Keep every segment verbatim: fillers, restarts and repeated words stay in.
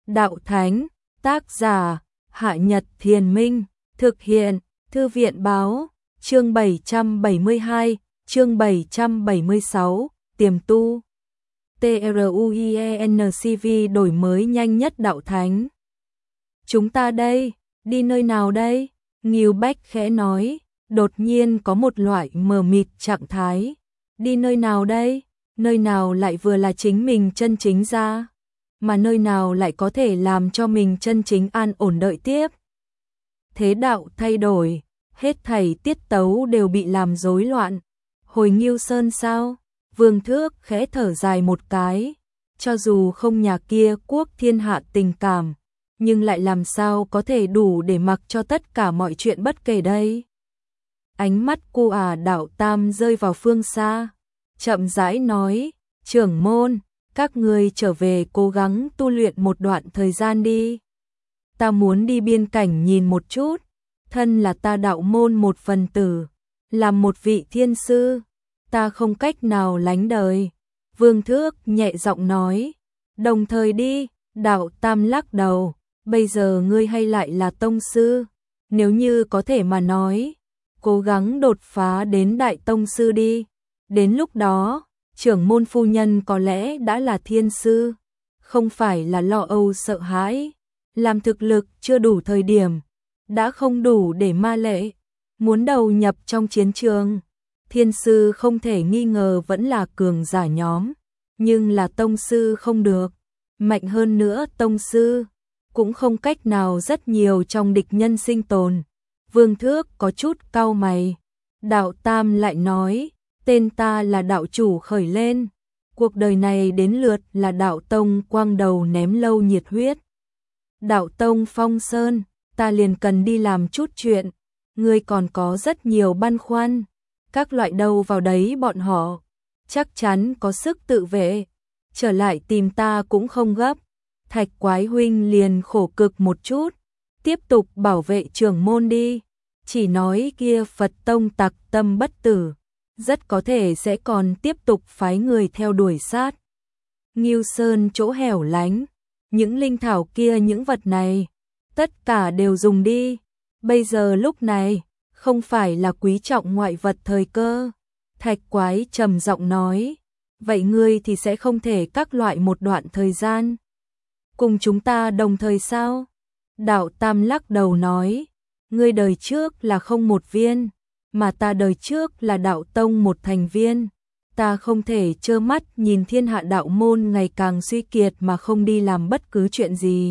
Đạo Thánh, tác giả, Hạ Nhật Thiền Minh, thực hiện, Thư viện Báo, chương bảy trăm bảy mươi hai, chương bảy trăm bảy mươi sáu, tiềm tu. TRUIENCV đổi mới nhanh nhất Đạo Thánh. Chúng ta đây, đi nơi nào đây? Ngưu Bách khẽ nói, đột nhiên có một loại mờ mịt trạng thái. Đi nơi nào đây? Nơi nào lại vừa là chính mình chân chính ra? Mà nơi nào lại có thể làm cho mình chân chính an ổn đợi tiếp? Thế đạo thay đổi, hết thảy tiết tấu đều bị làm rối loạn. Hồi Ngưu Sơn sao? Vương Thước khẽ thở dài một cái, cho dù không nhà kia quốc thiên hạ tình cảm, nhưng lại làm sao có thể đủ để mặc cho tất cả mọi chuyện bất kể đây. Ánh mắt cu à Đạo Tam rơi vào phương xa, chậm rãi nói, trưởng môn, các người trở về cố gắng tu luyện một đoạn thời gian đi. Ta muốn đi biên cảnh nhìn một chút, thân là ta đạo môn một phần tử, làm một vị thiên sư, ta không cách nào lánh đời. Vương Thước nhẹ giọng nói, đồng thời đi. Đạo Tam lắc đầu, bây giờ ngươi hay lại là tông sư, nếu như có thể mà nói, cố gắng đột phá đến đại tông sư đi. Đến lúc đó, trưởng môn phu nhân có lẽ đã là thiên sư, không phải là lo âu sợ hãi, làm thực lực chưa đủ thời điểm, đã không đủ để ma lệ, muốn đầu nhập trong chiến trường. Thiên sư không thể nghi ngờ vẫn là cường giả nhóm, nhưng là tông sư không được, mạnh hơn nữa tông sư, cũng không cách nào rất nhiều trong địch nhân sinh tồn. Vương Thước có chút cau mày, Đạo Tam lại nói, tên ta là đạo chủ khởi lên, cuộc đời này đến lượt là đạo tông quang đầu ném lâu nhiệt huyết. Đạo tông phong sơn, ta liền cần đi làm chút chuyện, ngươi còn có rất nhiều băn khoăn, các loại đầu vào đấy bọn họ, chắc chắn có sức tự vệ, trở lại tìm ta cũng không gấp. Thạch Quái huynh liền khổ cực một chút, tiếp tục bảo vệ trưởng môn đi, chỉ nói kia Phật tông tặc tâm bất tử, rất có thể sẽ còn tiếp tục phái người theo đuổi sát. Ngưu Sơn chỗ hẻo lánh, những linh thảo kia những vật này, tất cả đều dùng đi, bây giờ lúc này, không phải là quý trọng ngoại vật thời cơ. Thạch Quái trầm giọng nói, vậy ngươi thì sẽ không thể các loại một đoạn thời gian cùng chúng ta đồng thời sao? Đạo Tam lắc đầu nói, ngươi đời trước là không một viên, mà ta đời trước là đạo tông một thành viên, ta không thể trơ mắt nhìn thiên hạ đạo môn ngày càng suy kiệt mà không đi làm bất cứ chuyện gì.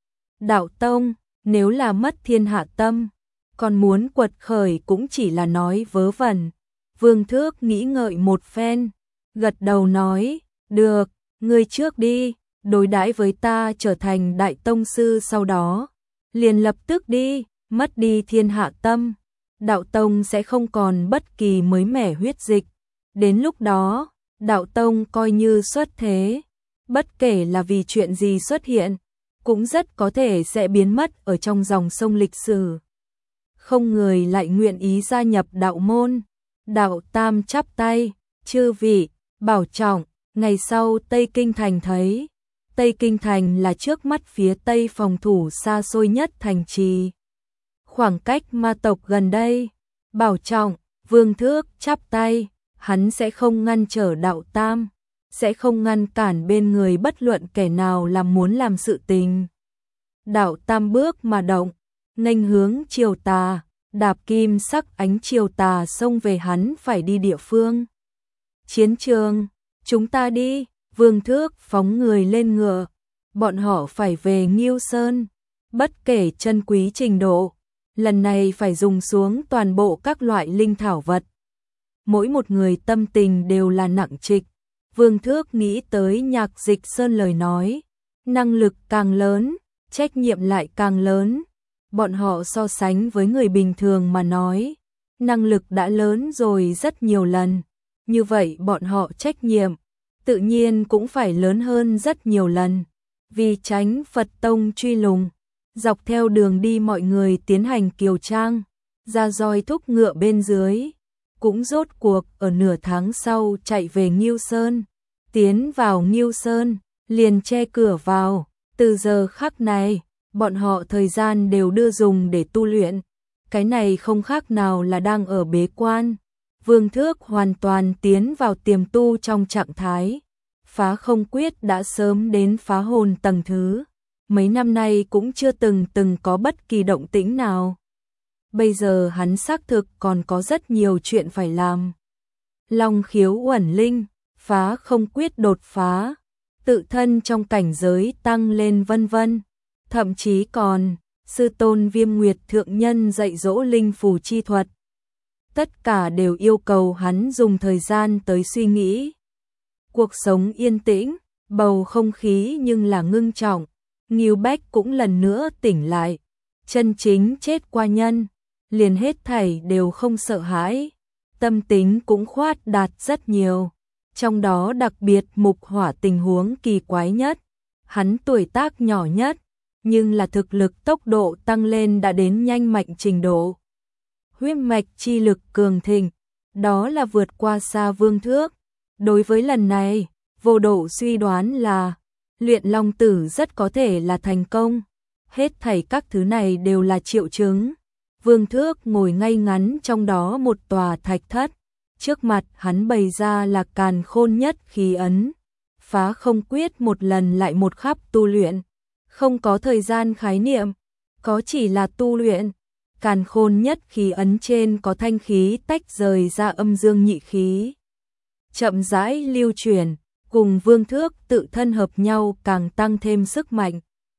Đạo tông, nếu là mất thiên hạ tâm, còn muốn quật khởi cũng chỉ là nói vớ vẩn. Vương Thước nghĩ ngợi một phen, gật đầu nói, được, ngươi trước đi, đối đãi với ta trở thành đại tông sư sau đó, liền lập tức đi, mất đi thiên hạ tâm, đạo tông sẽ không còn bất kỳ mới mẻ huyết dịch. Đến lúc đó, đạo tông coi như xuất thế, bất kể là vì chuyện gì xuất hiện, cũng rất có thể sẽ biến mất ở trong dòng sông lịch sử. Không người lại nguyện ý gia nhập đạo môn. Đạo Tam chắp tay, chư vị, bảo trọng. Ngày sau Tây Kinh Thành thấy, Tây Kinh Thành là trước mắt phía Tây phòng thủ xa xôi nhất thành trì, khoảng cách ma tộc gần đây. Bảo trọng. Vương Thước chắp tay, hắn sẽ không ngăn trở Đạo Tam, sẽ không ngăn cản bên người bất luận kẻ nào làm muốn làm sự tình. Đạo Tam bước mà động, nghênh hướng chiều tà, đạp kim sắc ánh chiều tà xông về hắn phải đi địa phương. Chiến trường, chúng ta đi. Vương Thước phóng người lên ngựa, bọn họ phải về Ngưu Sơn, bất kể chân quý trình độ, lần này phải dùng xuống toàn bộ các loại linh thảo vật. Mỗi một người tâm tình đều là nặng trịch. Vương Thước nghĩ tới Nhạc Dịch Sơn lời nói, năng lực càng lớn, trách nhiệm lại càng lớn. Bọn họ so sánh với người bình thường mà nói, năng lực đã lớn rồi rất nhiều lần, như vậy bọn họ trách nhiệm tự nhiên cũng phải lớn hơn rất nhiều lần. Vì tránh Phật tông truy lùng, dọc theo đường đi mọi người tiến hành kiều trang, ra roi thúc ngựa bên dưới, cũng rốt cuộc ở nửa tháng sau chạy về Ngưu Sơn. Tiến vào Ngưu Sơn, liền che cửa vào, Từ giờ khắc này, bọn họ thời gian đều đưa dùng để tu luyện. Cái này không khác nào là đang ở bế quan. Vương Thước hoàn toàn tiến vào tiềm tu trong trạng thái. Phá không quyết đã sớm đến phá hồn tầng thứ. Mấy năm nay cũng chưa từng từng có bất kỳ động tĩnh nào. Bây giờ hắn xác thực còn có rất nhiều chuyện phải làm. Long khiếu uẩn linh, phá không quyết đột phá, tự thân trong cảnh giới tăng lên vân vân. Thậm chí còn, sư tôn Viêm Nguyệt Thượng Nhân dạy dỗ linh phù chi thuật. Tất cả đều yêu cầu hắn dùng thời gian tới suy nghĩ. Cuộc sống yên tĩnh, bầu không khí nhưng là ngưng trọng. Ngưu Bách cũng lần nữa tỉnh lại. Chân chính chết qua nhân, liền hết thảy đều không sợ hãi. Tâm tính cũng khoát đạt rất nhiều. Trong đó đặc biệt mục hỏa tình huống kỳ quái nhất. Hắn tuổi tác nhỏ nhất, nhưng là thực lực tốc độ tăng lên đã đến nhanh mạnh trình độ. Huyết mạch chi lực cường thịnh, đó là vượt qua xa Vương Thước. Đối với lần này, Vô Độ suy đoán là luyện long tử rất có thể là thành công. Hết thảy các thứ này đều là triệu chứng. Vương Thước ngồi ngay ngắn trong đó một tòa thạch thất. Trước mặt hắn bày ra là càn khôn nhất khí ấn. Phá không quyết một lần lại một khắp tu luyện. Không có thời gian khái niệm, có chỉ là tu luyện. Càn khôn nhất khí ấn trên có thanh khí tách rời ra âm dương nhị khí. Chậm rãi lưu chuyển, cùng Vương Thước tự thân hợp nhau càng tăng thêm sức mạnh.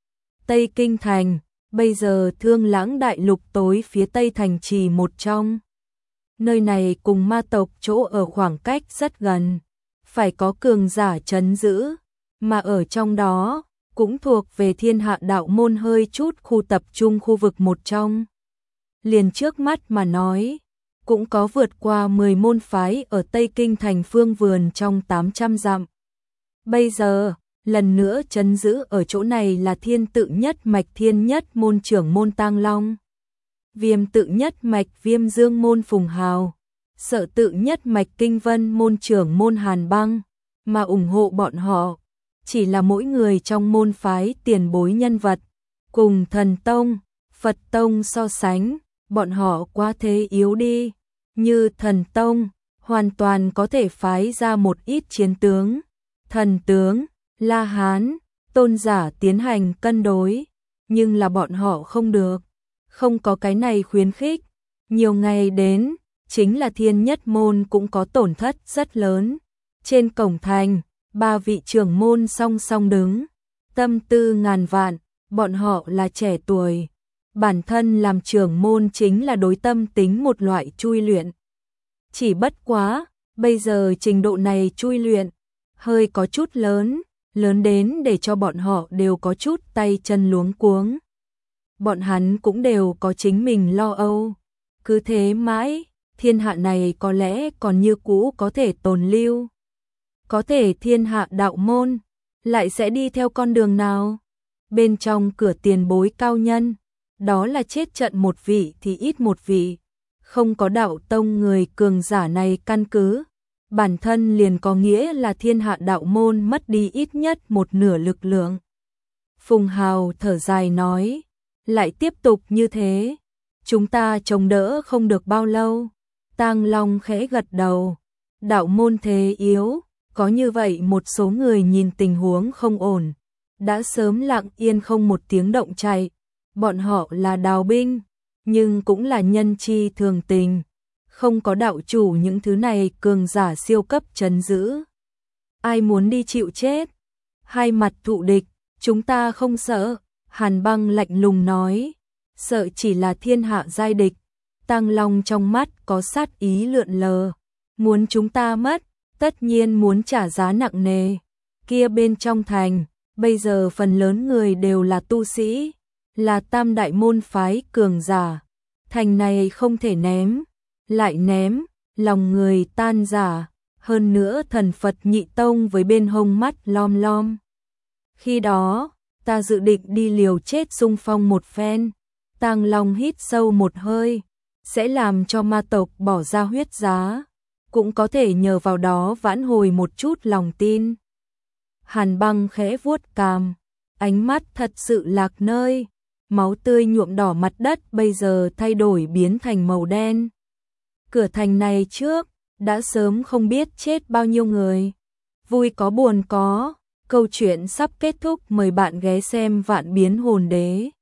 Tây Kinh Thành, bây giờ Thương Lãng Đại Lục tối phía Tây thành trì một trong. Nơi này cùng ma tộc chỗ ở khoảng cách rất gần, phải có cường giả trấn giữ, mà ở trong đó cũng thuộc về Thiên Hạ Đạo Môn hơi chút khu tập trung khu vực một trong. Liền trước mắt mà nói, cũng có vượt qua mười môn phái ở Tây Kinh Thành phương vườn trong tám trăm dặm. Bây giờ, lần nữa trấn giữ ở chỗ này là Thiên Tự Nhất Mạch Thiên Nhất Môn trưởng môn Tang Long, Viêm Tự Nhất Mạch Viêm Dương môn Phùng Hào, Sợ Tự Nhất Mạch Kinh Vân môn trưởng môn Hàn Băng, mà ủng hộ bọn họ chỉ là mỗi người trong môn phái tiền bối nhân vật. Cùng Thần Tông, Phật Tông so sánh, bọn họ quá thế yếu đi. Như Thần Tông, hoàn toàn có thể phái ra một ít chiến tướng, thần tướng, La Hán, tôn giả tiến hành cân đối, nhưng là bọn họ không được, không có cái này khuyến khích. Nhiều ngày đến, chính là Thiên Nhất môn cũng có tổn thất rất lớn. Trên cổng thành, ba vị trưởng môn song song đứng, tâm tư ngàn vạn, bọn họ là trẻ tuổi. Bản thân làm trưởng môn chính là đối tâm tính một loại chui luyện. Chỉ bất quá, bây giờ trình độ này chui luyện, hơi có chút lớn, lớn đến để cho bọn họ đều có chút tay chân luống cuống. Bọn hắn cũng đều có chính mình lo âu. Cứ thế mãi, thiên hạ này có lẽ còn như cũ có thể tồn lưu. Có thể Thiên Hạ Đạo Môn lại sẽ đi theo con đường nào? Bên trong cửa tiền bối cao nhân, đó là chết trận một vị thì ít một vị. Không có đạo tông người cường giả này căn cứ, bản thân liền có nghĩa là Thiên Hạ Đạo Môn mất đi ít nhất một nửa lực lượng. Phùng Hào thở dài nói, lại tiếp tục như thế, chúng ta chống đỡ không được bao lâu. Tang Long khẽ gật đầu, đạo môn thế yếu, có như vậy một số người nhìn tình huống không ổn, đã sớm lặng yên không một tiếng động chạy. Bọn họ là đào binh, nhưng cũng là nhân chi thường tình, không có đạo chủ những thứ này cường giả siêu cấp trấn giữ. Ai muốn đi chịu chết? Hai mặt thụ địch, chúng ta không sợ. Hàn Băng lạnh lùng nói, sợ chỉ là thiên hạ giai địch. Tang Long trong mắt có sát ý lượn lờ, muốn chúng ta mất, tất nhiên muốn trả giá nặng nề. Kia bên trong thành, bây giờ phần lớn người đều là tu sĩ, là tam đại môn phái cường giả. Thành này không thể ném, lại ném, lòng người tan rã. Hơn nữa thần Phật nhị tông với bên hông mắt lom lom. Khi đó, ta dự định đi liều chết xung phong một phen. Tang Long hít sâu một hơi, sẽ làm cho ma tộc bỏ ra huyết giá, cũng có thể nhờ vào đó vãn hồi một chút lòng tin. Hàn Băng khẽ vuốt cằm, ánh mắt thật sự lạc nơi, máu tươi nhuộm đỏ mặt đất bây giờ thay đổi biến thành màu đen. Cửa thành này trước, đã sớm không biết chết bao nhiêu người. Vui có buồn có, câu chuyện sắp kết thúc, mời bạn ghé xem Vạn Biến Hồn Đế.